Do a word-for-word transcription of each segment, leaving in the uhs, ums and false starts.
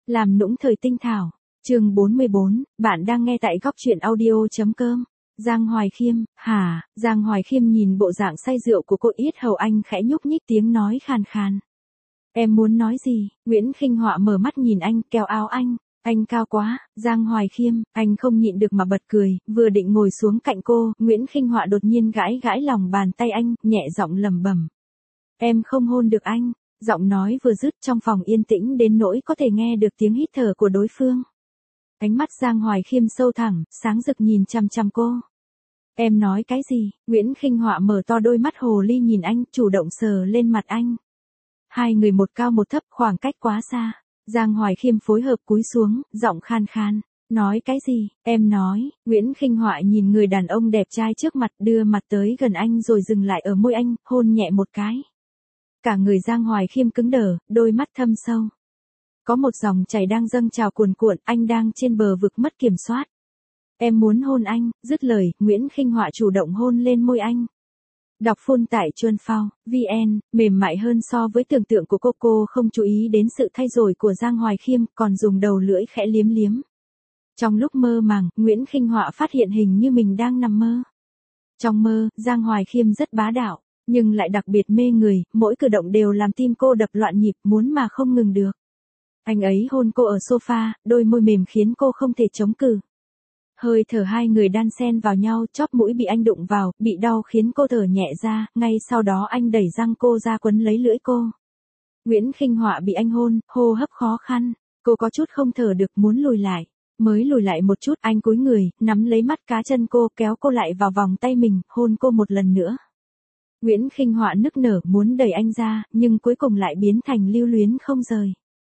Làm nũng thời tinh thảo. Chương bốn mươi bốn, bạn đang nghe tại góc truyện audio.com. Giang Hoài Khiêm, hả? Giang Hoài Khiêm nhìn bộ dạng say rượu của cô, yết hầu anh khẽ nhúc nhích, tiếng nói khàn khàn. Em muốn nói gì? Nguyễn Khinh Họa mở mắt nhìn anh, kéo áo anh. Anh cao quá. Giang Hoài Khiêm, anh không nhịn được mà bật cười, vừa định ngồi xuống cạnh cô, Nguyễn Khinh Họa đột nhiên gãi gãi lòng bàn tay anh, nhẹ giọng lẩm bẩm. Em không hôn được anh. Giọng nói vừa dứt, trong phòng yên tĩnh đến nỗi có thể nghe được tiếng hít thở của đối phương. Ánh mắt Giang Hoài Khiêm sâu thẳm, sáng rực nhìn chằm chằm cô. Em nói cái gì? Nguyễn Khinh Họa mở to đôi mắt hồ ly nhìn anh, chủ động sờ lên mặt anh. Hai người một cao một thấp, khoảng cách quá xa. Giang Hoài Khiêm phối hợp cúi xuống, giọng khan khan. Nói cái gì? Em nói. Nguyễn Khinh Họa nhìn người đàn ông đẹp trai trước mặt, đưa mặt tới gần anh rồi dừng lại ở môi anh, hôn nhẹ một cái. Cả người Giang Hoài Khiêm cứng đờ, đôi mắt thâm sâu. Có một dòng chảy đang dâng trào cuồn cuộn, anh đang trên bờ vực mất kiểm soát. Em muốn hôn anh. Dứt lời, Nguyễn Khinh Họa chủ động hôn lên môi anh. Đọc phun tại Chuan Phao, vn, mềm mại hơn so với tưởng tượng của cô. Cô không chú ý đến sự thay đổi của Giang Hoài Khiêm, còn dùng đầu lưỡi khẽ liếm liếm. Trong lúc mơ màng, Nguyễn Khinh Họa phát hiện hình như mình đang nằm mơ. Trong mơ, Giang Hoài Khiêm rất bá đạo, nhưng lại đặc biệt mê người, mỗi cử động đều làm tim cô đập loạn nhịp, muốn mà không ngừng được. Anh ấy hôn cô ở sofa, đôi môi mềm khiến cô không thể chống cự. Hơi thở hai người đan xen vào nhau, chóp mũi bị anh đụng vào, bị đau khiến cô thở nhẹ ra, ngay sau đó anh đẩy răng cô ra quấn lấy lưỡi cô. Nguyễn Khinh Họa bị anh hôn, hô hấp khó khăn, cô có chút không thở được, muốn lùi lại. Mới lùi lại một chút, anh cúi người, nắm lấy mắt cá chân cô, kéo cô lại vào vòng tay mình, hôn cô một lần nữa. Nguyễn Khinh Họa nức nở muốn đẩy anh ra, nhưng cuối cùng lại biến thành lưu luyến không rời.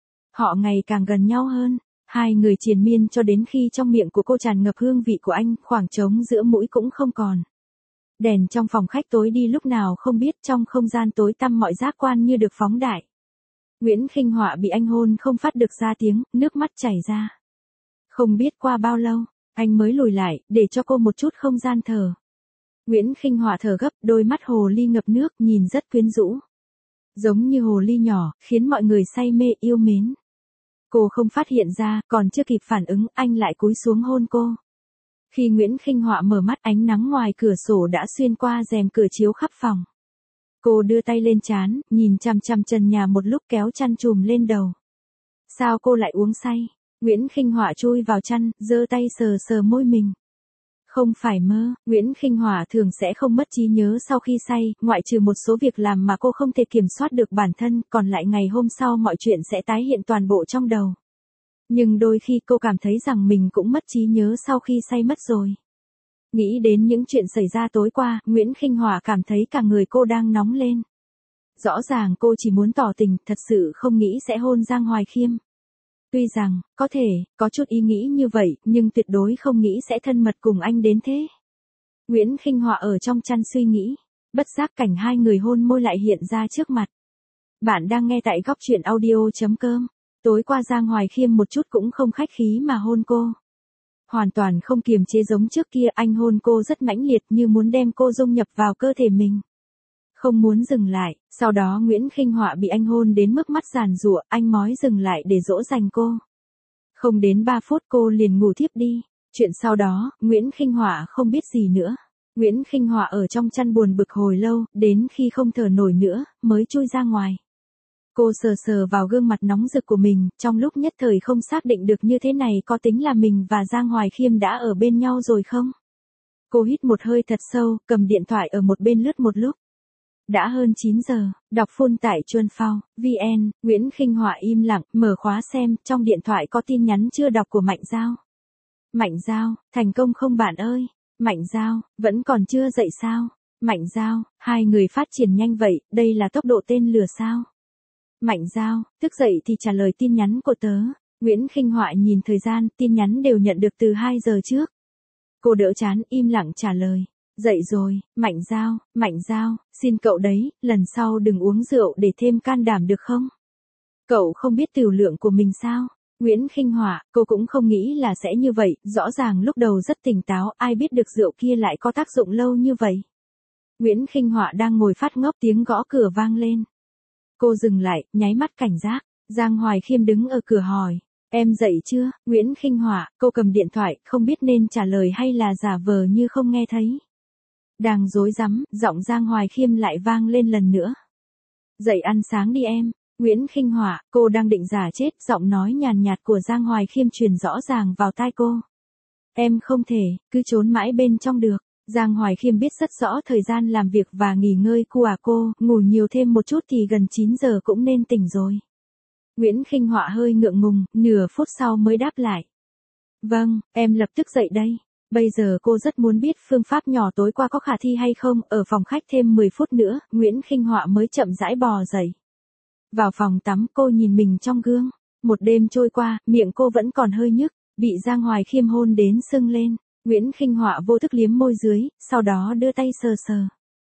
Họ ngày càng gần nhau hơn, hai người triền miên cho đến khi trong miệng của cô tràn ngập hương vị của anh, khoảng trống giữa mũi cũng không còn. Đèn trong phòng khách tối đi lúc nào không biết, trong không gian tối tăm mọi giác quan như được phóng đại. Nguyễn Khinh Họa bị anh hôn không phát được ra tiếng, nước mắt chảy ra. Không biết qua bao lâu, anh mới lùi lại, để cho cô một chút không gian thở. Nguyễn Khinh Họa thở gấp, đôi mắt hồ ly ngập nước, nhìn rất quyến rũ. Giống như hồ ly nhỏ, khiến mọi người say mê yêu mến. Cô không phát hiện ra, còn chưa kịp phản ứng, anh lại cúi xuống hôn cô. Khi Nguyễn Khinh Họa mở mắt, ánh nắng ngoài cửa sổ đã xuyên qua rèm cửa chiếu khắp phòng. Cô đưa tay lên trán, nhìn chằm chằm trần nhà một lúc, kéo chăn trùm lên đầu. Sao cô lại uống say? Nguyễn Khinh Họa chui vào chăn, giơ tay sờ sờ môi mình. Không phải mơ, Nguyễn Khinh Họa thường sẽ không mất trí nhớ sau khi say, ngoại trừ một số việc làm mà cô không thể kiểm soát được bản thân, còn lại ngày hôm sau mọi chuyện sẽ tái hiện toàn bộ trong đầu. Nhưng đôi khi cô cảm thấy rằng mình cũng mất trí nhớ sau khi say mất rồi. Nghĩ đến những chuyện xảy ra tối qua, Nguyễn Khinh Họa cảm thấy cả người cô đang nóng lên. Rõ ràng cô chỉ muốn tỏ tình, thật sự không nghĩ sẽ hôn Giang Hoài Khiêm. Tuy rằng, có thể, có chút ý nghĩ như vậy, nhưng tuyệt đối không nghĩ sẽ thân mật cùng anh đến thế. Nguyễn Khinh Họa ở trong chăn suy nghĩ, bất giác cảnh hai người hôn môi lại hiện ra trước mặt. Bạn đang nghe tại góc truyện audio.com. Tối qua Giang Hoài Khiêm một chút cũng không khách khí mà hôn cô. Hoàn toàn không kiềm chế giống trước kia, anh hôn cô rất mãnh liệt như muốn đem cô dung nhập vào cơ thể mình. Không muốn dừng lại, sau đó Nguyễn Khinh Họa bị anh hôn đến mức mắt giàn giụa, anh mói dừng lại để dỗ dành cô. Không đến ba phút cô liền ngủ thiếp đi. Chuyện sau đó, Nguyễn Khinh Họa không biết gì nữa. Nguyễn Khinh Họa ở trong chăn buồn bực hồi lâu, đến khi không thở nổi nữa, mới chui ra ngoài. Cô sờ sờ vào gương mặt nóng rực của mình, trong lúc nhất thời không xác định được như thế này có tính là mình và Giang Hoài Khiêm đã ở bên nhau rồi không? Cô hít một hơi thật sâu, cầm điện thoại ở một bên lướt một lúc. Đã hơn chín giờ, đọc phun tại Chuan Phao, vn, Nguyễn Khinh Họa im lặng, mở khóa xem, trong điện thoại có tin nhắn chưa đọc của Mạnh Giao. Mạnh Giao, thành công không bạn ơi? Mạnh Giao, vẫn còn chưa dậy sao? Mạnh Giao, hai người phát triển nhanh vậy, đây là tốc độ tên lừa sao? Mạnh Giao, thức dậy thì trả lời tin nhắn của tớ. Nguyễn Khinh Họa nhìn thời gian, tin nhắn đều nhận được từ hai giờ trước. Cô đỡ chán, im lặng trả lời. Dậy rồi, Mạnh Giao, Mạnh Giao, xin cậu đấy, lần sau đừng uống rượu để thêm can đảm được không? Cậu không biết tửu lượng của mình sao? Nguyễn Khinh Họa, cô cũng không nghĩ là sẽ như vậy, rõ ràng lúc đầu rất tỉnh táo, ai biết được rượu kia lại có tác dụng lâu như vậy. Nguyễn Khinh Họa đang ngồi phát ngốc, tiếng gõ cửa vang lên. Cô dừng lại, nháy mắt cảnh giác, Giang Hoài Khiêm đứng ở cửa hỏi, Em dậy chưa, Nguyễn Khinh Họa, cô cầm điện thoại, không biết nên trả lời hay là giả vờ như không nghe thấy. Đang rối rắm, giọng Giang Hoài Khiêm lại vang lên lần nữa. Dậy ăn sáng đi em. Nguyễn Khinh Họa, cô đang định giả chết, giọng nói nhàn nhạt của Giang Hoài Khiêm truyền rõ ràng vào tai cô. Em không thể, cứ trốn mãi bên trong được. Giang Hoài Khiêm biết rất rõ thời gian làm việc và nghỉ ngơi của cô, ngủ nhiều thêm một chút thì gần chín giờ cũng nên tỉnh rồi. Nguyễn Khinh Họa hơi ngượng ngùng, nửa phút sau mới đáp lại. Vâng, em lập tức dậy đây. Bây giờ cô rất muốn biết phương pháp nhỏ tối qua có khả thi hay không, ở phòng khách thêm mười phút nữa, Nguyễn Khinh Họa mới chậm rãi bò dậy. Vào phòng tắm cô nhìn mình trong gương, một đêm trôi qua, miệng cô vẫn còn hơi nhức, bị Giang Hoài Khiêm hôn đến sưng lên, Nguyễn Khinh Họa vô thức liếm môi dưới, sau đó đưa tay sờ sờ.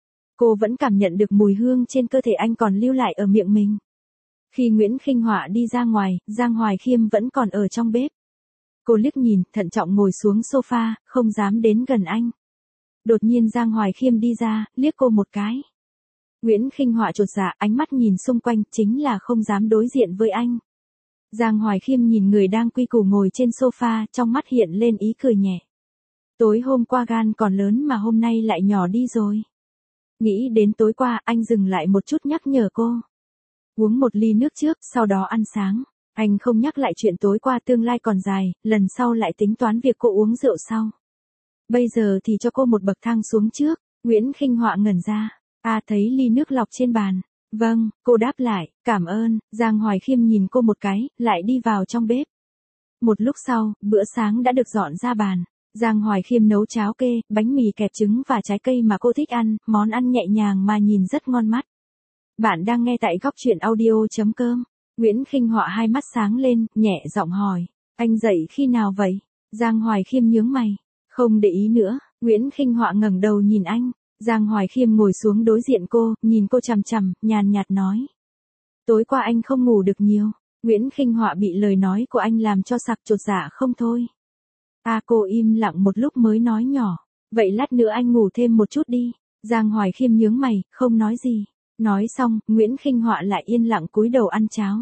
Cô vẫn cảm nhận được mùi hương trên cơ thể anh còn lưu lại ở miệng mình. Khi Nguyễn Khinh Họa đi ra ngoài, Giang Hoài Khiêm vẫn còn ở trong bếp. Cô liếc nhìn, thận trọng ngồi xuống sofa, không dám đến gần anh. Đột nhiên Giang Hoài Khiêm đi ra, liếc cô một cái. Nguyễn Khinh Họa chột dạ, ánh mắt nhìn xung quanh, chính là không dám đối diện với anh. Giang Hoài Khiêm nhìn người đang quy củ ngồi trên sofa, trong mắt hiện lên ý cười nhẹ. Tối hôm qua gan còn lớn mà hôm nay lại nhỏ đi rồi. Nghĩ đến tối qua, anh dừng lại một chút nhắc nhở cô. Uống một ly nước trước, sau đó ăn sáng. Anh không nhắc lại chuyện tối qua, tương lai còn dài, lần sau lại tính toán việc cô uống rượu sau. Bây giờ thì cho cô một bậc thang xuống trước. Nguyễn Khinh Họa ngẩn ra. À, thấy ly nước lọc trên bàn. Vâng, cô đáp lại, cảm ơn. Giang Hoài Khiêm nhìn cô một cái, lại đi vào trong bếp. Một lúc sau, bữa sáng đã được dọn ra bàn. Giang Hoài Khiêm nấu cháo kê, bánh mì kẹp trứng và trái cây mà cô thích ăn, món ăn nhẹ nhàng mà nhìn rất ngon mắt. Bạn đang nghe tại góc truyện audio.com. Nguyễn Khinh Họa hai mắt sáng lên, nhẹ giọng hỏi. Anh dậy khi nào vậy? Giang Hoài Khiêm nhướng mày. Không để ý nữa. Nguyễn Khinh Họa ngẩng đầu nhìn anh. Giang Hoài Khiêm ngồi xuống đối diện cô, nhìn cô chằm chằm, nhàn nhạt nói. Tối qua anh không ngủ được nhiều. Nguyễn Khinh Họa bị lời nói của anh làm cho sặc chột dạ không thôi. À, cô im lặng một lúc mới nói nhỏ. Vậy lát nữa anh ngủ thêm một chút đi. Giang Hoài Khiêm nhướng mày, không nói gì. Nói xong, Nguyễn Khinh Họa lại yên lặng cúi đầu ăn cháo.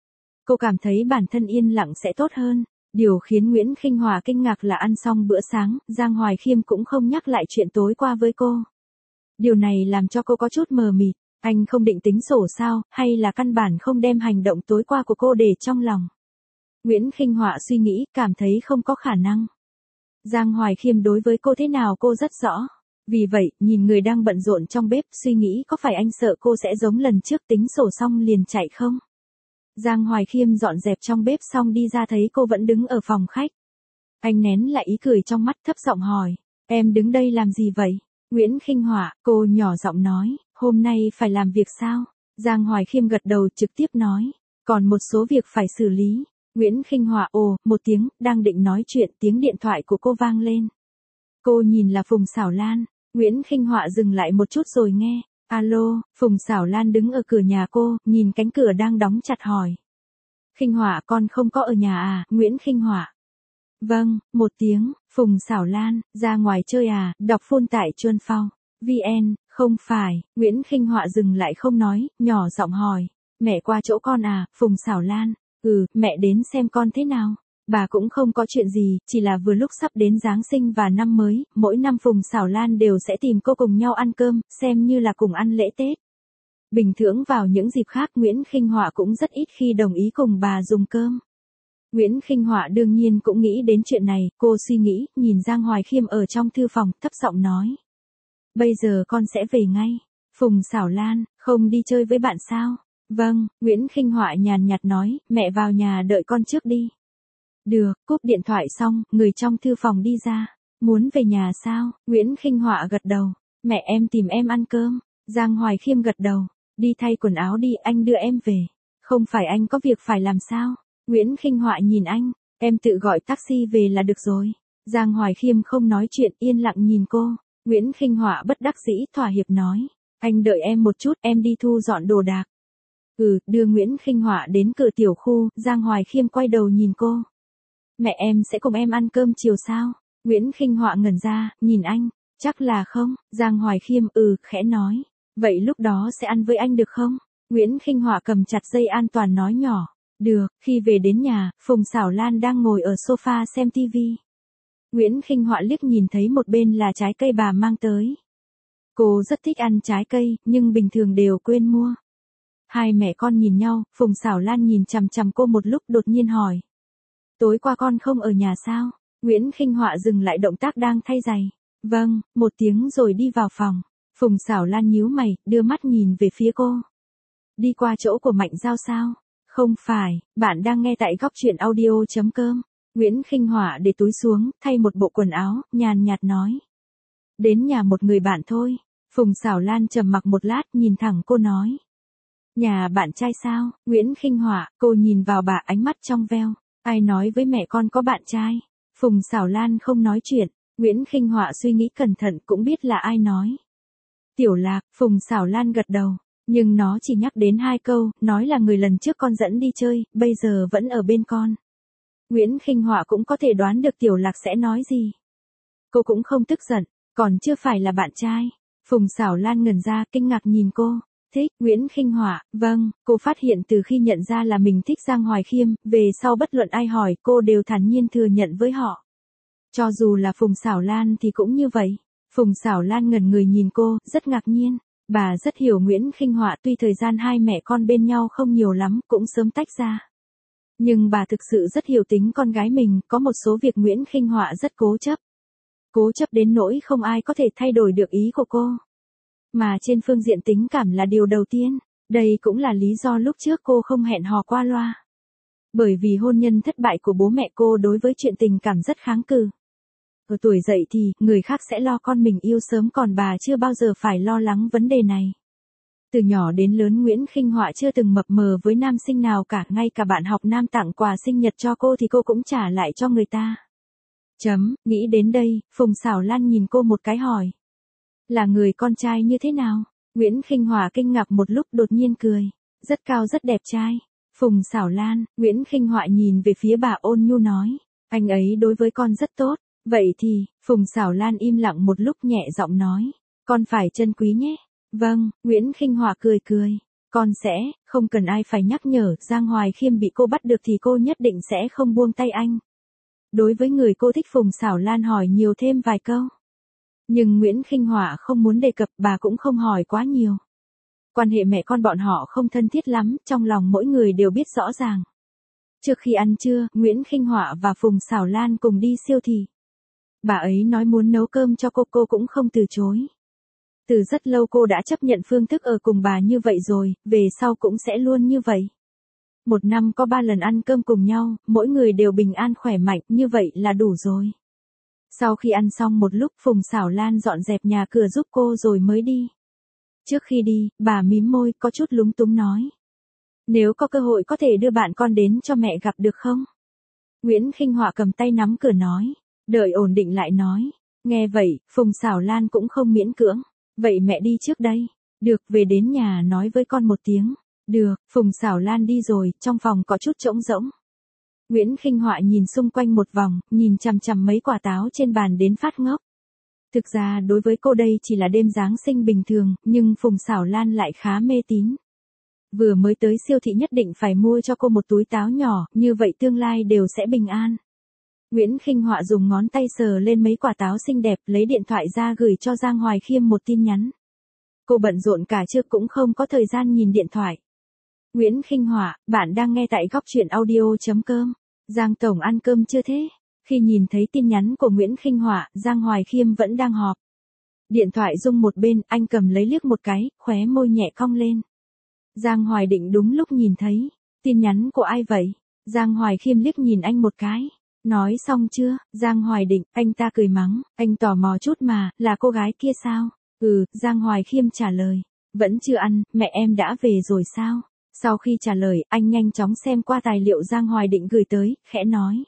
Cô cảm thấy bản thân yên lặng sẽ tốt hơn. Điều khiến Nguyễn Khinh Họa kinh ngạc là ăn xong bữa sáng, Giang Hoài Khiêm cũng không nhắc lại chuyện tối qua với cô. Điều này làm cho cô có chút mờ mịt. Anh không định tính sổ sao, hay là căn bản không đem hành động tối qua của cô để trong lòng. Nguyễn Khinh Họa suy nghĩ, cảm thấy không có khả năng. Giang Hoài Khiêm đối với cô thế nào cô rất rõ. Vì vậy, nhìn người đang bận rộn trong bếp, suy nghĩ có phải anh sợ cô sẽ giống lần trước tính sổ xong liền chạy không? Giang Hoài Khiêm dọn dẹp trong bếp xong đi ra thấy cô vẫn đứng ở phòng khách. Anh nén lại ý cười trong mắt, thấp giọng hỏi. Em đứng đây làm gì vậy? Nguyễn Khinh Họa, cô nhỏ giọng nói, hôm nay phải làm việc sao? Giang Hoài Khiêm gật đầu trực tiếp nói, còn một số việc phải xử lý. Nguyễn Khinh Họa ồ, một tiếng, đang định nói chuyện, tiếng điện thoại của cô vang lên. Cô nhìn là Phùng Xảo Lan. Nguyễn Khinh Họa dừng lại một chút rồi nghe. Alo, Phùng Xảo Lan đứng ở cửa nhà cô, nhìn cánh cửa đang đóng chặt hỏi. Khinh Họa con không có ở nhà à, Nguyễn Khinh Họa. Vâng, một tiếng, Phùng Xảo Lan, ra ngoài chơi à, đọc phone tại Chuân Phao. vê en, không phải, Nguyễn Khinh Họa dừng lại không nói, nhỏ giọng hỏi. Mẹ qua chỗ con à, Phùng Xảo Lan. Ừ, mẹ đến xem con thế nào. Bà cũng không có chuyện gì, chỉ là vừa lúc sắp đến Giáng sinh và năm mới, mỗi năm Phùng Xảo Lan đều sẽ tìm cô cùng nhau ăn cơm, xem như là cùng ăn lễ Tết. Bình thường vào những dịp khác Nguyễn Khinh Họa cũng rất ít khi đồng ý cùng bà dùng cơm. Nguyễn Khinh Họa đương nhiên cũng nghĩ đến chuyện này, cô suy nghĩ, nhìn Giang Hoài Khiêm ở trong thư phòng, thấp giọng nói. Bây giờ con sẽ về ngay. Phùng Xảo Lan, không đi chơi với bạn sao? Vâng, Nguyễn Khinh Họa nhàn nhạt nói, mẹ vào nhà đợi con trước đi. Được, cúp điện thoại xong, người trong thư phòng đi ra. Muốn về nhà sao? Nguyễn Khinh Họa gật đầu. Mẹ em tìm em ăn cơm. Giang Hoài Khiêm gật đầu. Đi thay quần áo đi, anh đưa em về. Không phải anh có việc phải làm sao? Nguyễn Khinh Họa nhìn anh. Em tự gọi taxi về là được rồi. Giang Hoài Khiêm không nói chuyện, yên lặng nhìn cô. Nguyễn Khinh Họa bất đắc dĩ thỏa hiệp nói. Anh đợi em một chút, em đi thu dọn đồ đạc. Ừ, đưa Nguyễn Khinh Họa đến cửa tiểu khu, Giang Hoài Khiêm quay đầu nhìn cô. Mẹ em sẽ cùng em ăn cơm chiều sao? Nguyễn Khinh Họa ngẩn ra, nhìn anh. Chắc là không. Giang Hoài Khiêm ừ, khẽ nói. Vậy lúc đó sẽ ăn với anh được không? Nguyễn Khinh Họa cầm chặt dây an toàn nói nhỏ. Được, khi về đến nhà, Phùng Xảo Lan đang ngồi ở sofa xem tivi. Nguyễn Khinh Họa liếc nhìn thấy một bên là trái cây bà mang tới. Cô rất thích ăn trái cây, nhưng bình thường đều quên mua. Hai mẹ con nhìn nhau, Phùng Xảo Lan nhìn chằm chằm cô một lúc đột nhiên hỏi. Tối qua con không ở nhà sao? Nguyễn Khinh Họa dừng lại động tác đang thay giày. Vâng, một tiếng rồi đi vào phòng. Phùng Xảo Lan nhíu mày, đưa mắt nhìn về phía cô. Đi qua chỗ của Mạnh Giao sao? Không phải, bạn đang nghe tại góc truyện audio chấm com. Nguyễn Khinh Họa để túi xuống, thay một bộ quần áo, nhàn nhạt nói. Đến nhà một người bạn thôi. Phùng Xảo Lan trầm mặc một lát, nhìn thẳng cô nói. Nhà bạn trai sao? Nguyễn Khinh Họa, cô nhìn vào bà ánh mắt trong veo. Ai nói với mẹ con có bạn trai? Phùng Xảo Lan không nói chuyện. Nguyễn Khinh Họa suy nghĩ cẩn thận cũng biết là ai nói. Tiểu Lạc, Phùng Xảo Lan gật đầu. Nhưng nó chỉ nhắc đến hai câu, nói là người lần trước con dẫn đi chơi, bây giờ vẫn ở bên con. Nguyễn Khinh Họa cũng có thể đoán được Tiểu Lạc sẽ nói gì. Cô cũng không tức giận, còn chưa phải là bạn trai. Phùng Xảo Lan ngẩn ra, kinh ngạc nhìn cô. Thích, Nguyễn Khinh Họa, vâng, cô phát hiện từ khi nhận ra là mình thích Giang Hoài Khiêm, về sau bất luận ai hỏi cô đều thản nhiên thừa nhận với họ. Cho dù là Phùng Xảo Lan thì cũng như vậy. Phùng Xảo Lan ngẩn người nhìn cô, rất ngạc nhiên. Bà rất hiểu Nguyễn Khinh Họa, tuy thời gian hai mẹ con bên nhau không nhiều lắm, cũng sớm tách ra. Nhưng bà thực sự rất hiểu tính con gái mình, có một số việc Nguyễn Khinh Họa rất cố chấp. Cố chấp đến nỗi không ai có thể thay đổi được ý của cô. Mà trên phương diện tình cảm là điều đầu tiên, đây cũng là lý do lúc trước cô không hẹn hò qua loa. Bởi vì hôn nhân thất bại của bố mẹ cô đối với chuyện tình cảm rất kháng cự. Ở tuổi dậy thì, người khác sẽ lo con mình yêu sớm còn bà chưa bao giờ phải lo lắng vấn đề này. Từ nhỏ đến lớn Nguyễn Khinh Họa chưa từng mập mờ với nam sinh nào cả, ngay cả bạn học nam tặng quà sinh nhật cho cô thì cô cũng trả lại cho người ta. Chấm, nghĩ đến đây, Phùng Xảo Lan nhìn cô một cái hỏi. Là người con trai như thế nào? Nguyễn Khinh Họa kinh ngạc một lúc đột nhiên cười. Rất cao rất đẹp trai. Phùng Xảo Lan, Nguyễn Khinh Họa nhìn về phía bà ôn nhu nói. Anh ấy đối với con rất tốt. Vậy thì, Phùng Xảo Lan im lặng một lúc nhẹ giọng nói. Con phải trân quý nhé. Vâng, Nguyễn Khinh Họa cười cười. Con sẽ, không cần ai phải nhắc nhở, Giang Hoài Khiêm bị cô bắt được thì cô nhất định sẽ không buông tay anh. Đối với người cô thích Phùng Xảo Lan hỏi nhiều thêm vài câu. Nhưng Nguyễn Khinh Họa không muốn đề cập, bà cũng không hỏi quá nhiều. Quan hệ mẹ con bọn họ không thân thiết lắm, trong lòng mỗi người đều biết rõ ràng. Trước khi ăn trưa, Nguyễn Khinh Họa và Phùng Xảo Lan cùng đi siêu thị. Bà ấy nói muốn nấu cơm cho cô, cô cũng không từ chối. Từ rất lâu cô đã chấp nhận phương thức ở cùng bà như vậy rồi, về sau cũng sẽ luôn như vậy. Một năm có ba lần ăn cơm cùng nhau, mỗi người đều bình an khỏe mạnh, như vậy là đủ rồi. Sau khi ăn xong một lúc, Phùng Xảo Lan dọn dẹp nhà cửa giúp cô rồi mới đi. Trước khi đi, bà mím môi, có chút lúng túng nói. Nếu có cơ hội có thể đưa bạn con đến cho mẹ gặp được không? Nguyễn Khinh Họa cầm tay nắm cửa nói. Đợi ổn định lại nói. Nghe vậy, Phùng Xảo Lan cũng không miễn cưỡng. Vậy mẹ đi trước đây. Được, về đến nhà nói với con một tiếng. Được, Phùng Xảo Lan đi rồi, trong phòng có chút trống rỗng. Nguyễn Khinh Họa nhìn xung quanh một vòng, nhìn chằm chằm mấy quả táo trên bàn đến phát ngốc. Thực ra đối với cô đây chỉ là đêm Giáng sinh bình thường, nhưng Phùng Xảo Lan lại khá mê tín. Vừa mới tới siêu thị nhất định phải mua cho cô một túi táo nhỏ, như vậy tương lai đều sẽ bình an. Nguyễn Khinh Họa dùng ngón tay sờ lên mấy quả táo xinh đẹp, lấy điện thoại ra gửi cho Giang Hoài Khiêm một tin nhắn. Cô bận rộn cả trưa cũng không có thời gian nhìn điện thoại. Nguyễn Khinh Họa, bạn đang nghe tại góc truyện audio chấm com. Giang Tổng ăn cơm chưa thế? Khi nhìn thấy tin nhắn của Nguyễn Khinh Họa, Giang Hoài Khiêm vẫn đang họp. Điện thoại rung một bên, anh cầm lấy liếc một cái, khóe môi nhẹ cong lên. Giang Hoài Định đúng lúc nhìn thấy. Tin nhắn của ai vậy? Giang Hoài Khiêm liếc nhìn anh một cái. Nói xong chưa? Giang Hoài Định, anh ta cười mắng, anh tò mò chút mà, là cô gái kia sao? Ừ, Giang Hoài Khiêm trả lời. Vẫn chưa ăn, mẹ em đã về rồi sao? Sau khi trả lời, anh nhanh chóng xem qua tài liệu Giang Hoài Định gửi tới, khẽ nói.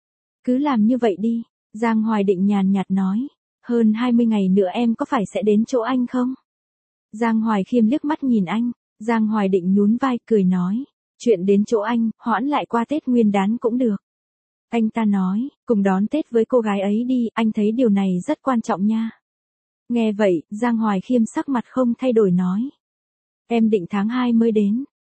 Cứ làm như vậy đi. Giang Hoài Định nhàn nhạt nói. Hơn hai mươi ngày nữa em có phải sẽ đến chỗ anh không? Giang Hoài Khiêm liếc mắt nhìn anh. Giang Hoài Định nhún vai, cười nói. Chuyện đến chỗ anh, hoãn lại qua Tết Nguyên Đán cũng được. Anh ta nói, cùng đón Tết với cô gái ấy đi, anh thấy điều này rất quan trọng nha. Nghe vậy, Giang Hoài Khiêm sắc mặt không thay đổi nói. Em định tháng hai mới đến.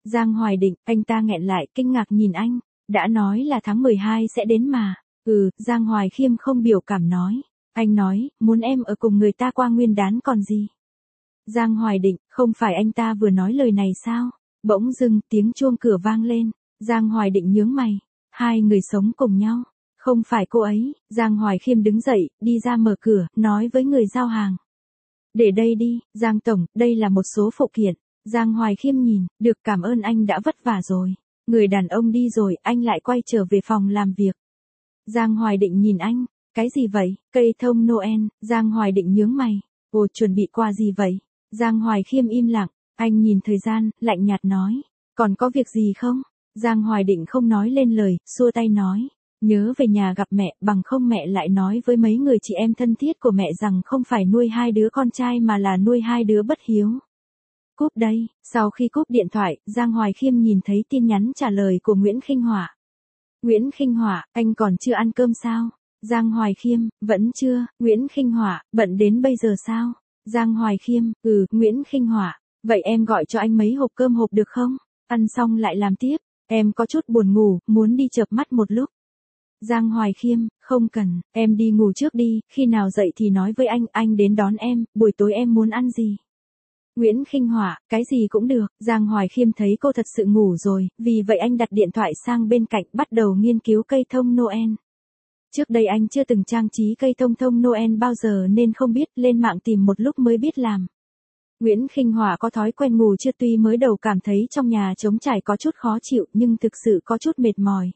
Giang Hoài Định, anh ta nghẹn lại, kinh ngạc nhìn anh. Đã nói là tháng mười hai sẽ đến mà. Ừ, Giang Hoài Khiêm không biểu cảm nói. Anh nói, muốn em ở cùng người ta qua nguyên đán còn gì. Giang Hoài Định, không phải anh ta vừa nói lời này sao? Bỗng dưng, tiếng chuông cửa vang lên. Giang Hoài Định nhướng mày. Hai người sống cùng nhau. Không phải cô ấy. Giang Hoài Khiêm đứng dậy, đi ra mở cửa, nói với người giao hàng. Để đây đi, Giang Tổng, đây là một số phụ kiện. Giang Hoài Khiêm nhìn, được, cảm ơn anh đã vất vả rồi. Người đàn ông đi rồi, anh lại quay trở về phòng làm việc. Giang Hoài Định nhìn anh, cái gì vậy, cây thông Noel. Giang Hoài Định nhướng mày, ồ, chuẩn bị quà gì vậy? Giang Hoài Khiêm im lặng, anh nhìn thời gian, lạnh nhạt nói, còn có việc gì không? Giang Hoài Định không nói lên lời, xua tay nói, nhớ về nhà gặp mẹ, bằng không mẹ lại nói với mấy người chị em thân thiết của mẹ rằng không phải nuôi hai đứa con trai mà là nuôi hai đứa bất hiếu. Cúp đây, sau khi cúp điện thoại, Giang Hoài Khiêm nhìn thấy tin nhắn trả lời của Nguyễn Khinh Họa. Nguyễn Khinh Họa, anh còn chưa ăn cơm sao? Giang Hoài Khiêm, vẫn chưa. Nguyễn Khinh Họa, bận đến bây giờ sao? Giang Hoài Khiêm, ừ. Nguyễn Khinh Họa, vậy em gọi cho anh mấy hộp cơm hộp được không? Ăn xong lại làm tiếp, em có chút buồn ngủ, muốn đi chợp mắt một lúc. Giang Hoài Khiêm, không cần, em đi ngủ trước đi, khi nào dậy thì nói với anh, anh đến đón em, buổi tối em muốn ăn gì? Nguyễn Khinh Họa, cái gì cũng được. Giang Hoài Khiêm thấy cô thật sự ngủ rồi, vì vậy anh đặt điện thoại sang bên cạnh, bắt đầu nghiên cứu cây thông Noel. Trước đây anh chưa từng trang trí cây thông thông Noel bao giờ nên không biết, lên mạng tìm một lúc mới biết làm. Nguyễn Khinh Họa có thói quen ngủ trưa, tuy mới đầu cảm thấy trong nhà trống trải có chút khó chịu nhưng thực sự có chút mệt mỏi.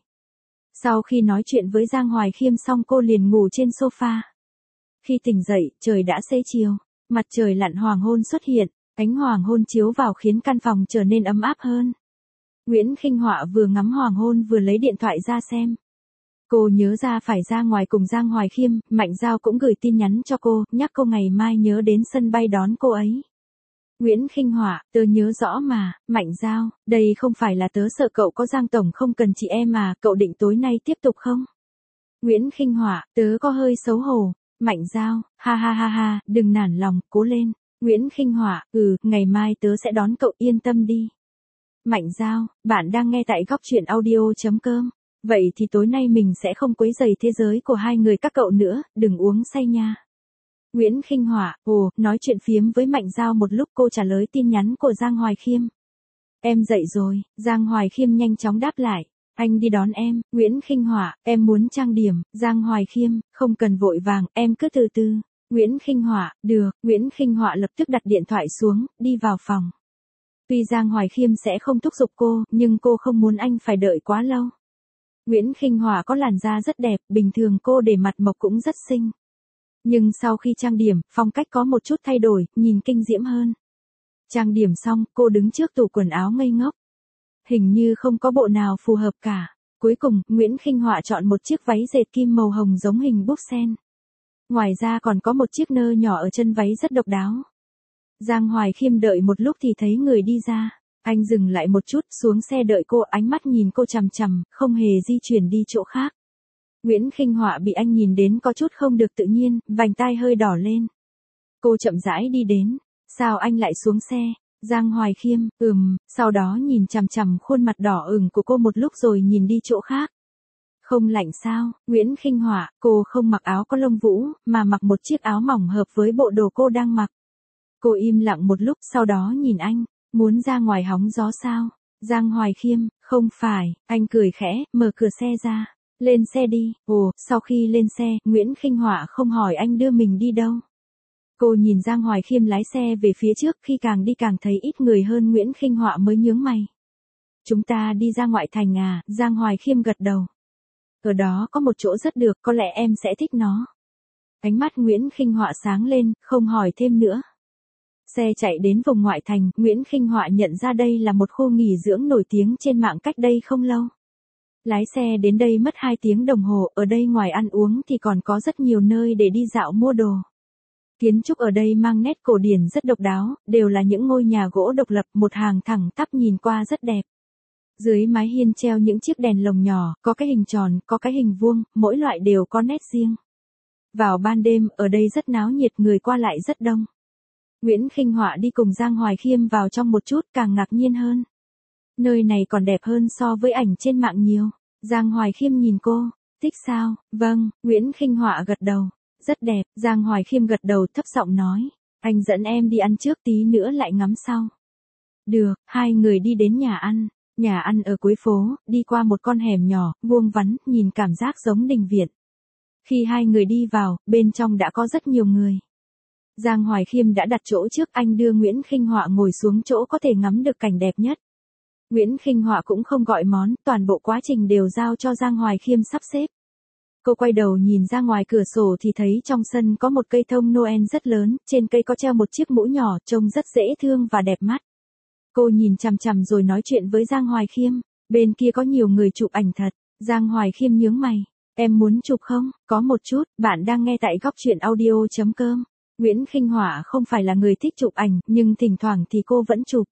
Sau khi nói chuyện với Giang Hoài Khiêm xong cô liền ngủ trên sofa. Khi tỉnh dậy, trời đã xế chiều, mặt trời lặn hoàng hôn xuất hiện. Ánh hoàng hôn chiếu vào khiến căn phòng trở nên ấm áp hơn. Nguyễn Khinh Họa vừa ngắm hoàng hôn vừa lấy điện thoại ra xem. Cô nhớ ra phải ra ngoài cùng Giang Hoài Khiêm, Mạnh Giao cũng gửi tin nhắn cho cô, nhắc cô ngày mai nhớ đến sân bay đón cô ấy. Nguyễn Khinh Họa, tớ nhớ rõ mà. Mạnh Giao, đây không phải là tớ sợ cậu có Giang Tổng không cần chị em mà, cậu định tối nay tiếp tục không? Nguyễn Khinh Họa, tớ có hơi xấu hổ. Mạnh Giao, ha ha ha ha, đừng nản lòng, cố lên. Nguyễn Khinh Họa, ừ, ngày mai tớ sẽ đón cậu, yên tâm đi. Mạnh Giao, bạn đang nghe tại góc truyện audio.com. Vậy thì tối nay mình sẽ không quấy rầy thế giới của hai người các cậu nữa, đừng uống say nha. Nguyễn Khinh Họa, ồ, nói chuyện phiếm với Mạnh Giao một lúc cô trả lời tin nhắn của Giang Hoài Khiêm. Em dậy rồi. Giang Hoài Khiêm nhanh chóng đáp lại. Anh đi đón em. Nguyễn Khinh Họa, em muốn trang điểm. Giang Hoài Khiêm, không cần vội vàng, em cứ từ từ. Nguyễn Khinh Họa, được. Nguyễn Khinh Họa lập tức đặt điện thoại xuống, đi vào phòng. Tuy Giang Hoài Khiêm sẽ không thúc giục cô, nhưng cô không muốn anh phải đợi quá lâu. Nguyễn Khinh Họa có làn da rất đẹp, bình thường cô để mặt mộc cũng rất xinh. Nhưng sau khi trang điểm, phong cách có một chút thay đổi, nhìn kinh diễm hơn. Trang điểm xong, cô đứng trước tủ quần áo ngây ngốc. Hình như không có bộ nào phù hợp cả. Cuối cùng, Nguyễn Khinh Họa chọn một chiếc váy dệt kim màu hồng giống hình búp sen. Ngoài ra còn có một chiếc nơ nhỏ ở chân váy rất độc đáo. Giang Hoài Khiêm đợi một lúc thì thấy người đi ra. Anh dừng lại một chút, xuống xe đợi cô, ánh mắt nhìn cô chằm chằm, không hề di chuyển đi chỗ khác. Nguyễn Khinh Họa bị anh nhìn đến có chút không được tự nhiên, vành tai hơi đỏ lên. Cô chậm rãi đi đến. Sao anh lại xuống xe? Giang Hoài Khiêm, ừm, sau đó nhìn chằm chằm khuôn mặt đỏ ửng của cô một lúc rồi nhìn đi chỗ khác. Không lạnh sao? Nguyễn Khinh Họa, cô không mặc áo có lông vũ, mà mặc một chiếc áo mỏng hợp với bộ đồ cô đang mặc. Cô im lặng một lúc, sau đó nhìn anh, muốn ra ngoài hóng gió sao? Giang Hoài Khiêm, không phải, anh cười khẽ, mở cửa xe ra. Lên xe đi. Ồ, sau khi lên xe, Nguyễn Khinh Họa không hỏi anh đưa mình đi đâu. Cô nhìn Giang Hoài Khiêm lái xe về phía trước, khi càng đi càng thấy ít người hơn, Nguyễn Khinh Họa mới nhướng mày. Chúng ta đi ra ngoại thành à? Giang Hoài Khiêm gật đầu. Ở đó có một chỗ rất được, có lẽ em sẽ thích nó. Ánh mắt Nguyễn Khinh Họa sáng lên, không hỏi thêm nữa. Xe chạy đến vùng ngoại thành, Nguyễn Khinh Họa nhận ra đây là một khu nghỉ dưỡng nổi tiếng trên mạng cách đây không lâu. Lái xe đến đây mất hai tiếng đồng hồ, ở đây ngoài ăn uống thì còn có rất nhiều nơi để đi dạo mua đồ. Kiến trúc ở đây mang nét cổ điển rất độc đáo, đều là những ngôi nhà gỗ độc lập, một hàng thẳng tắp nhìn qua rất đẹp. Dưới mái hiên treo những chiếc đèn lồng nhỏ, có cái hình tròn, có cái hình vuông, mỗi loại đều có nét riêng. Vào ban đêm, ở đây rất náo nhiệt, người qua lại rất đông. Nguyễn Khinh Họa đi cùng Giang Hoài Khiêm vào trong một chút, càng ngạc nhiên hơn. Nơi này còn đẹp hơn so với ảnh trên mạng nhiều. Giang Hoài Khiêm nhìn cô, thích sao? Vâng, Nguyễn Khinh Họa gật đầu. Rất đẹp, Giang Hoài Khiêm gật đầu thấp giọng nói. Anh dẫn em đi ăn trước tí nữa lại ngắm sau. Được, hai người đi đến nhà ăn. Nhà ăn ở cuối phố, đi qua một con hẻm nhỏ, vuông vắn, nhìn cảm giác giống đình viện. Khi hai người đi vào, bên trong đã có rất nhiều người. Giang Hoài Khiêm đã đặt chỗ trước, anh đưa Nguyễn Khinh Họa ngồi xuống chỗ có thể ngắm được cảnh đẹp nhất. Nguyễn Khinh Họa cũng không gọi món, toàn bộ quá trình đều giao cho Giang Hoài Khiêm sắp xếp. Cô quay đầu nhìn ra ngoài cửa sổ thì thấy trong sân có một cây thông Noel rất lớn, trên cây có treo một chiếc mũ nhỏ trông rất dễ thương và đẹp mắt. Cô nhìn chằm chằm rồi nói chuyện với Giang Hoài Khiêm, bên kia có nhiều người chụp ảnh thật. Giang Hoài Khiêm nhướng mày, em muốn chụp không? Có một chút, bạn đang nghe tại góc truyện audio chấm com. Nguyễn Khinh Họa không phải là người thích chụp ảnh, nhưng thỉnh thoảng thì cô vẫn chụp.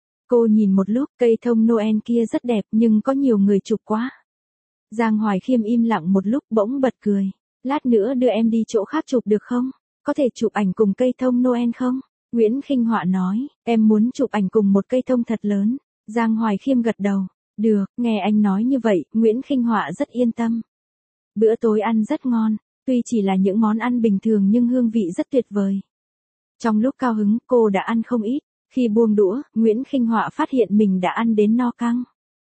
Cô nhìn một lúc, cây thông Noel kia rất đẹp nhưng có nhiều người chụp quá. Giang Hoài Khiêm im lặng một lúc bỗng bật cười. Lát nữa đưa em đi chỗ khác chụp được không? Có thể chụp ảnh cùng cây thông Noel không? Nguyễn Khinh Họa nói, em muốn chụp ảnh cùng một cây thông thật lớn. Giang Hoài Khiêm gật đầu. Được, nghe anh nói như vậy, Nguyễn Khinh Họa rất yên tâm. Bữa tối ăn rất ngon, tuy chỉ là những món ăn bình thường nhưng hương vị rất tuyệt vời. Trong lúc cao hứng, cô đã ăn không ít. Khi buông đũa, Nguyễn Khinh Họa phát hiện mình đã ăn đến no căng.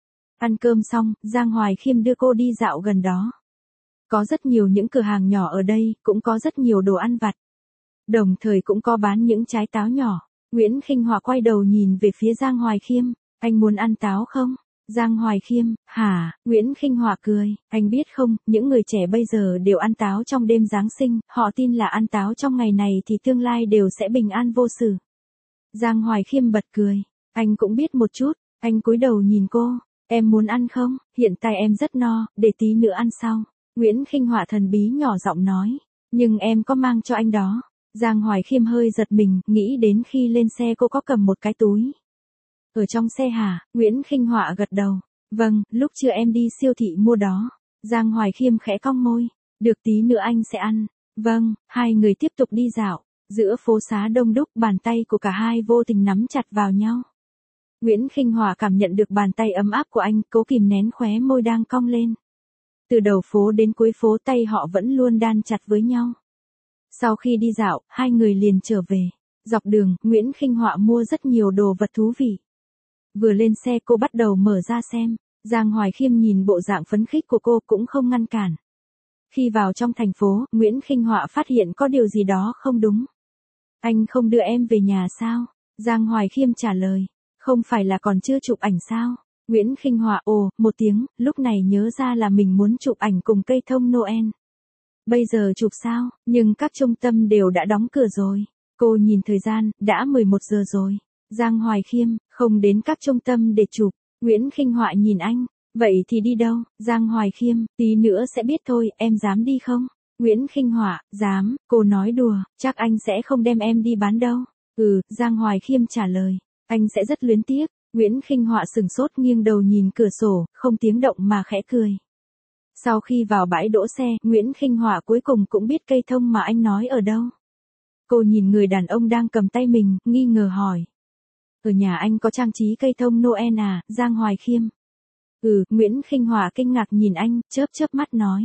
Ăn cơm xong, Giang Hoài Khiêm đưa cô đi dạo gần đó. Có rất nhiều những cửa hàng nhỏ ở đây, cũng có rất nhiều đồ ăn vặt. Đồng thời cũng có bán những trái táo nhỏ. Nguyễn Khinh Họa quay đầu nhìn về phía Giang Hoài Khiêm, anh muốn ăn táo không? Giang Hoài Khiêm, hả? Nguyễn Khinh Họa cười, anh biết không, những người trẻ bây giờ đều ăn táo trong đêm Giáng sinh, họ tin là ăn táo trong ngày này thì tương lai đều sẽ bình an vô sự. Giang Hoài Khiêm bật cười, anh cũng biết một chút, anh cúi đầu nhìn cô, em muốn ăn không? Hiện tại em rất no, để tí nữa ăn sau. Nguyễn Khinh Họa thần bí nhỏ giọng nói, nhưng em có mang cho anh đó. Giang Hoài Khiêm hơi giật mình, nghĩ đến khi lên xe cô có cầm một cái túi. Ở trong xe hả? Nguyễn Khinh Họa gật đầu. Vâng, lúc trưa em đi siêu thị mua đó. Giang Hoài Khiêm khẽ cong môi. Được, tí nữa anh sẽ ăn. Vâng, hai người tiếp tục đi dạo. Giữa phố xá đông đúc, bàn tay của cả hai vô tình nắm chặt vào nhau. Nguyễn Khinh Họa cảm nhận được bàn tay ấm áp của anh, cố kìm nén khóe môi đang cong lên. Từ đầu phố đến cuối phố tay họ vẫn luôn đan chặt với nhau. Sau khi đi dạo, hai người liền trở về. Dọc đường, Nguyễn Khinh Họa mua rất nhiều đồ vật thú vị. Vừa lên xe cô bắt đầu mở ra xem. Giang Hoài Khiêm nhìn bộ dạng phấn khích của cô cũng không ngăn cản. Khi vào trong thành phố, Nguyễn Khinh Họa phát hiện có điều gì đó không đúng. Anh không đưa em về nhà sao? Giang Hoài Khiêm trả lời. Không phải là còn chưa chụp ảnh sao? Nguyễn Khinh Họa ồ, một tiếng, lúc này nhớ ra là mình muốn chụp ảnh cùng cây thông Noel. Bây giờ chụp sao? Nhưng các trung tâm đều đã đóng cửa rồi. Cô nhìn thời gian, đã mười một giờ rồi. Giang Hoài Khiêm, không đến các trung tâm để chụp. Nguyễn Khinh Họa nhìn anh. Vậy thì đi đâu? Giang Hoài Khiêm, tí nữa sẽ biết thôi, em dám đi không? Nguyễn Khinh Họa, dám, cô nói đùa, chắc anh sẽ không đem em đi bán đâu. Ừ, Giang Hoài Khiêm trả lời. Anh sẽ rất luyến tiếc. Nguyễn Khinh Họa sừng sốt nghiêng đầu nhìn cửa sổ, không tiếng động mà khẽ cười. Sau khi vào bãi đỗ xe, Nguyễn Khinh Họa cuối cùng cũng biết cây thông mà anh nói ở đâu. Cô nhìn người đàn ông đang cầm tay mình, nghi ngờ hỏi. Ở nhà anh có trang trí cây thông Noel à? Giang Hoài Khiêm. Ừ, Nguyễn Khinh Họa kinh ngạc nhìn anh, chớp chớp mắt nói.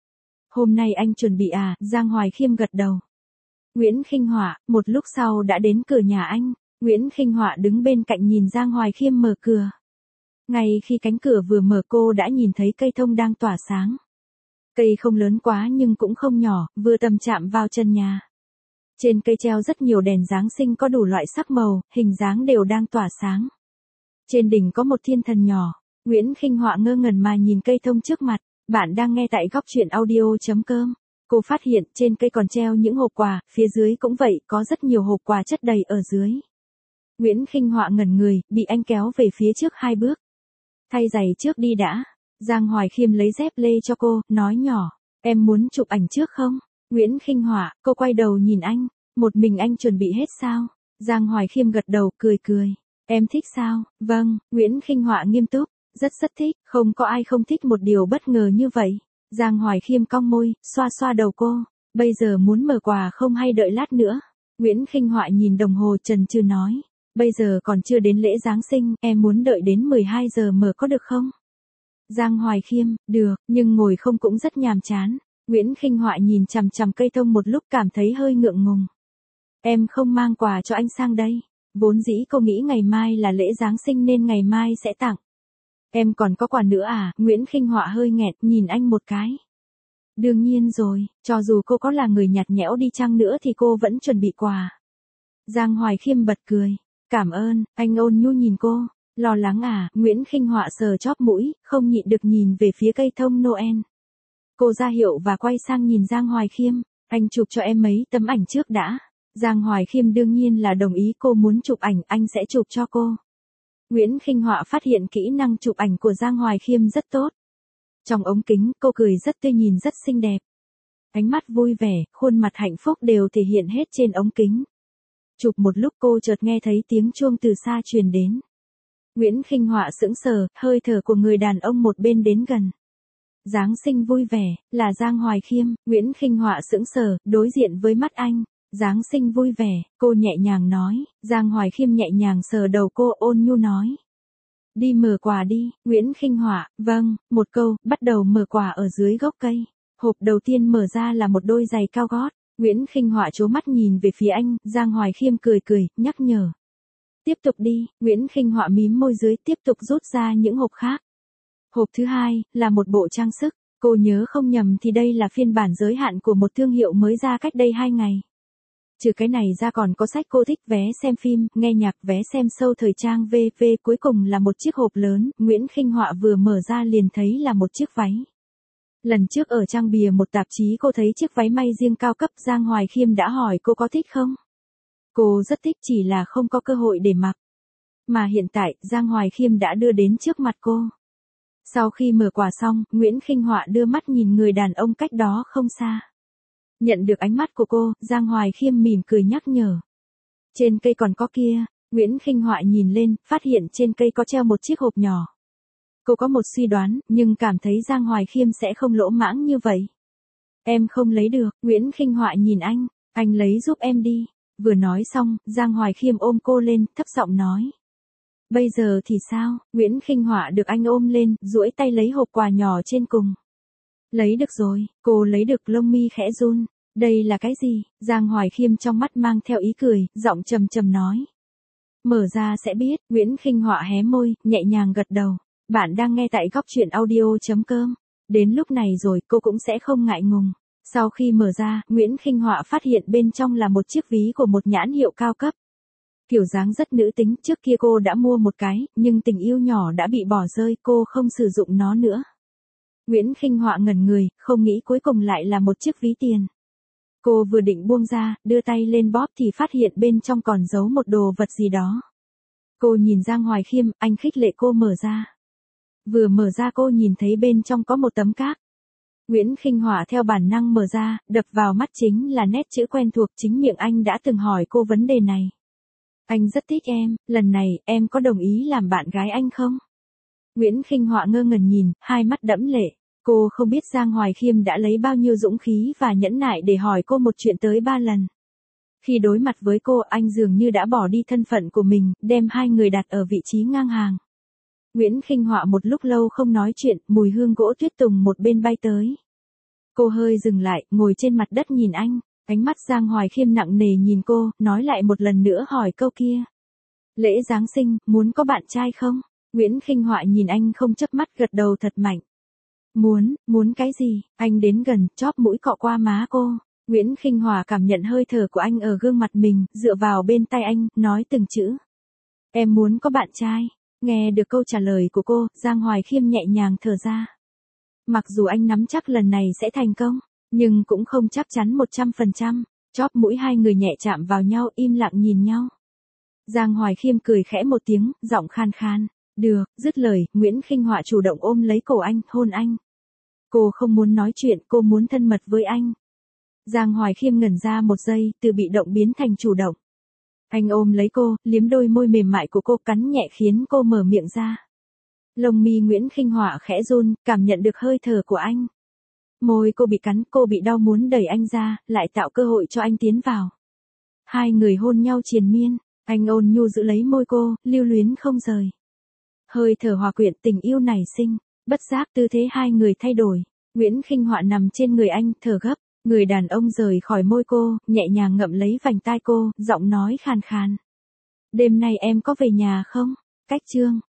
Hôm nay anh chuẩn bị à? Giang Hoài Khiêm gật đầu. Nguyễn Khinh Họa, một lúc sau đã đến cửa nhà anh. Nguyễn Khinh Họa đứng bên cạnh nhìn Giang Hoài Khiêm mở cửa. Ngay khi cánh cửa vừa mở cô đã nhìn thấy cây thông đang tỏa sáng. Cây không lớn quá nhưng cũng không nhỏ, vừa tầm chạm vào chân nhà. Trên cây treo rất nhiều đèn Giáng sinh có đủ loại sắc màu, hình dáng đều đang tỏa sáng. Trên đỉnh có một thiên thần nhỏ. Nguyễn Khinh Họa ngơ ngẩn mà nhìn cây thông trước mặt. Bạn đang nghe tại góc truyện audio chấm com. Cô phát hiện trên cây còn treo những hộp quà, phía dưới cũng vậy, có rất nhiều hộp quà chất đầy ở dưới. Nguyễn Khinh Họa ngẩn người, bị anh kéo về phía trước hai bước. Thay giày trước đi đã. Giang Hoài Khiêm lấy dép lê cho cô, nói nhỏ. Em muốn chụp ảnh trước không? Nguyễn Khinh Họa, cô quay đầu nhìn anh. Một mình anh chuẩn bị hết sao? Giang Hoài Khiêm gật đầu, cười cười. Em thích sao? Vâng, Nguyễn Khinh Họa nghiêm túc. Rất rất thích, không có ai không thích một điều bất ngờ như vậy. Giang Hoài Khiêm cong môi, xoa xoa đầu cô. Bây giờ muốn mở quà không hay đợi lát nữa? Nguyễn Khinh Họa nhìn đồng hồ chần chừ nói. Bây giờ còn chưa đến lễ Giáng sinh, em muốn đợi đến mười hai giờ mở có được không? Giang Hoài Khiêm, được, nhưng ngồi không cũng rất nhàm chán. Nguyễn Khinh Họa nhìn chằm chằm cây thông một lúc cảm thấy hơi ngượng ngùng. Em không mang quà cho anh sang đây. Vốn dĩ cô nghĩ ngày mai là lễ Giáng sinh nên ngày mai sẽ tặng. Em còn có quà nữa à? Nguyễn Khinh Họa hơi nghẹt nhìn anh một cái. Đương nhiên rồi, cho dù cô có là người nhạt nhẽo đi chăng nữa thì cô vẫn chuẩn bị quà. Giang Hoài Khiêm bật cười. Cảm ơn, anh ôn nhu nhìn cô. Lo lắng à? Nguyễn Khinh Họa sờ chóp mũi, không nhịn được nhìn về phía cây thông Noel. Cô ra hiệu và quay sang nhìn Giang Hoài Khiêm. Anh chụp cho em mấy tấm ảnh trước đã. Giang Hoài Khiêm đương nhiên là đồng ý, cô muốn chụp ảnh, anh sẽ chụp cho cô. Nguyễn Khinh Họa phát hiện kỹ năng chụp ảnh của Giang Hoài Khiêm rất tốt. Trong ống kính, cô cười rất tươi nhìn rất xinh đẹp. Ánh mắt vui vẻ, khuôn mặt hạnh phúc đều thể hiện hết trên ống kính. Chụp một lúc cô chợt nghe thấy tiếng chuông từ xa truyền đến. Nguyễn Khinh Họa sững sờ, hơi thở của người đàn ông một bên đến gần. Giáng sinh vui vẻ, là Giang Hoài Khiêm. Nguyễn Khinh Họa sững sờ, đối diện với mắt anh. Giáng sinh vui vẻ, cô nhẹ nhàng nói. Giang Hoài Khiêm nhẹ nhàng sờ đầu cô, ôn nhu nói. Đi mở quà đi. Nguyễn Khinh Họa, vâng, một câu, bắt đầu mở quà ở dưới gốc cây. Hộp đầu tiên mở ra là một đôi giày cao gót. Nguyễn Khinh Họa trố mắt nhìn về phía anh, Giang Hoài Khiêm cười cười, nhắc nhở. Tiếp tục đi. Nguyễn Khinh Họa mím môi dưới, tiếp tục rút ra những hộp khác. Hộp thứ hai, là một bộ trang sức. Cô nhớ không nhầm thì đây là phiên bản giới hạn của một thương hiệu mới ra cách đây hai ngày. Trừ cái này ra còn có sách cô thích, vé xem phim, nghe nhạc, vé xem show thời trang vê vê, cuối cùng là một chiếc hộp lớn. Nguyễn Khinh Họa vừa mở ra liền thấy là một chiếc váy. Lần trước ở trang bìa một tạp chí cô thấy chiếc váy may riêng cao cấp, Giang Hoài Khiêm đã hỏi cô có thích không? Cô rất thích, chỉ là không có cơ hội để mặc. Mà hiện tại, Giang Hoài Khiêm đã đưa đến trước mặt cô. Sau khi mở quà xong, Nguyễn Khinh Họa đưa mắt nhìn người đàn ông cách đó không xa. Nhận được ánh mắt của cô, Giang Hoài Khiêm mỉm cười nhắc nhở. Trên cây còn có kia. Nguyễn Khinh Họa nhìn lên, phát hiện trên cây có treo một chiếc hộp nhỏ. Cô có một suy đoán, nhưng cảm thấy Giang Hoài Khiêm sẽ không lỗ mãng như vậy. Em không lấy được. Nguyễn Khinh Họa nhìn anh. Anh lấy giúp em đi. Vừa nói xong, Giang Hoài Khiêm ôm cô lên, thấp giọng nói. Bây giờ thì sao? Nguyễn Khinh Họa được anh ôm lên, duỗi tay lấy hộp quà nhỏ trên cùng. Lấy được rồi. Cô lấy được, lông mi khẽ run. Đây là cái gì? Giang Hoài Khiêm trong mắt mang theo ý cười, giọng trầm trầm nói. Mở ra sẽ biết. Nguyễn Khinh Họa hé môi, nhẹ nhàng gật đầu. Bạn đang nghe tại góc truyện audio chấm com. Đến lúc này rồi, cô cũng sẽ không ngại ngùng. Sau khi mở ra, Nguyễn Khinh Họa phát hiện bên trong là một chiếc ví của một nhãn hiệu cao cấp. Kiểu dáng rất nữ tính, trước kia cô đã mua một cái, nhưng tình yêu nhỏ đã bị bỏ rơi, cô không sử dụng nó nữa. Nguyễn Khinh Họa ngẩn người, không nghĩ cuối cùng lại là một chiếc ví tiền. Cô vừa định buông ra, đưa tay lên bóp thì phát hiện bên trong còn giấu một đồ vật gì đó. Cô nhìn Giang Hoài Khiêm, anh khích lệ cô mở ra. Vừa mở ra cô nhìn thấy bên trong có một tấm cát. Nguyễn Khinh Họa theo bản năng mở ra, đập vào mắt chính là nét chữ quen thuộc, chính miệng anh đã từng hỏi cô vấn đề này. Anh rất thích em, lần này em có đồng ý làm bạn gái anh không? Nguyễn Khinh Họa ngơ ngẩn nhìn, hai mắt đẫm lệ. Cô không biết Giang Hoài Khiêm đã lấy bao nhiêu dũng khí và nhẫn nại để hỏi cô một chuyện tới ba lần. Khi đối mặt với cô, anh dường như đã bỏ đi thân phận của mình, đem hai người đặt ở vị trí ngang hàng. Nguyễn Khinh Họa một lúc lâu không nói chuyện, mùi hương gỗ tuyết tùng một bên bay tới. Cô hơi dừng lại, ngồi trên mặt đất nhìn anh, ánh mắt Giang Hoài Khiêm nặng nề nhìn cô, nói lại một lần nữa hỏi câu kia. Lễ Giáng sinh, muốn có bạn trai không? Nguyễn Khinh Họa nhìn anh không chớp mắt, gật đầu thật mạnh. Muốn, muốn cái gì? Anh đến gần, chóp mũi cọ qua má cô. Nguyễn Khinh Họa cảm nhận hơi thở của anh ở gương mặt mình, dựa vào bên tay anh, nói từng chữ. Em muốn có bạn trai. Nghe được câu trả lời của cô, Giang Hoài Khiêm nhẹ nhàng thở ra. Mặc dù anh nắm chắc lần này sẽ thành công, nhưng cũng không chắc chắn một trăm phần trăm. Chóp mũi hai người nhẹ chạm vào nhau, im lặng nhìn nhau. Giang Hoài Khiêm cười khẽ một tiếng, giọng khan khan. Được, dứt lời, Nguyễn Khinh Họa chủ động ôm lấy cổ anh, hôn anh. Cô không muốn nói chuyện, cô muốn thân mật với anh. Giang Hoài Khiêm ngẩn ra một giây, từ bị động biến thành chủ động. Anh ôm lấy cô, liếm đôi môi mềm mại của cô, cắn nhẹ khiến cô mở miệng ra. Lông mi Nguyễn Khinh Họa khẽ run, cảm nhận được hơi thở của anh. Môi cô bị cắn, cô bị đau muốn đẩy anh ra, lại tạo cơ hội cho anh tiến vào. Hai người hôn nhau triền miên. Anh ôn nhu giữ lấy môi cô, lưu luyến không rời. Hơi thở hòa quyện tình yêu nảy sinh, bất giác tư thế hai người thay đổi. Nguyễn Khinh Họa nằm trên người anh, thở gấp. Người đàn ông rời khỏi môi cô, nhẹ nhàng ngậm lấy vành tai cô, giọng nói khàn khàn. Đêm nay em có về nhà không? Cách chương.